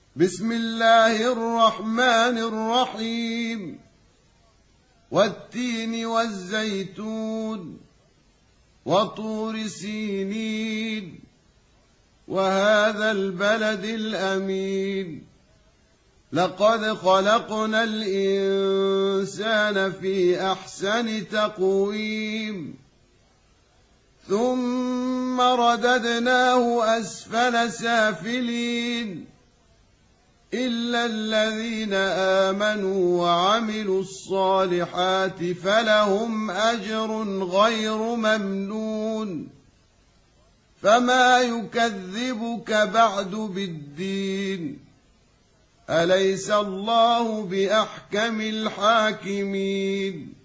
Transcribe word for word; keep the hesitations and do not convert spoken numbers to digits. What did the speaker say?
بسم الله الرحمن الرحيم والتين والزيتون وطور سينين وهذا البلد الأمين لقد خلقنا الإنسان في أحسن تقويم ثم رددناه أسفل سافلين إلا الذين آمنوا وعملوا الصالحات فلهم أجر غير ممنون فما يكذبك بعد بالدين أليس الله بأحكم الحاكمين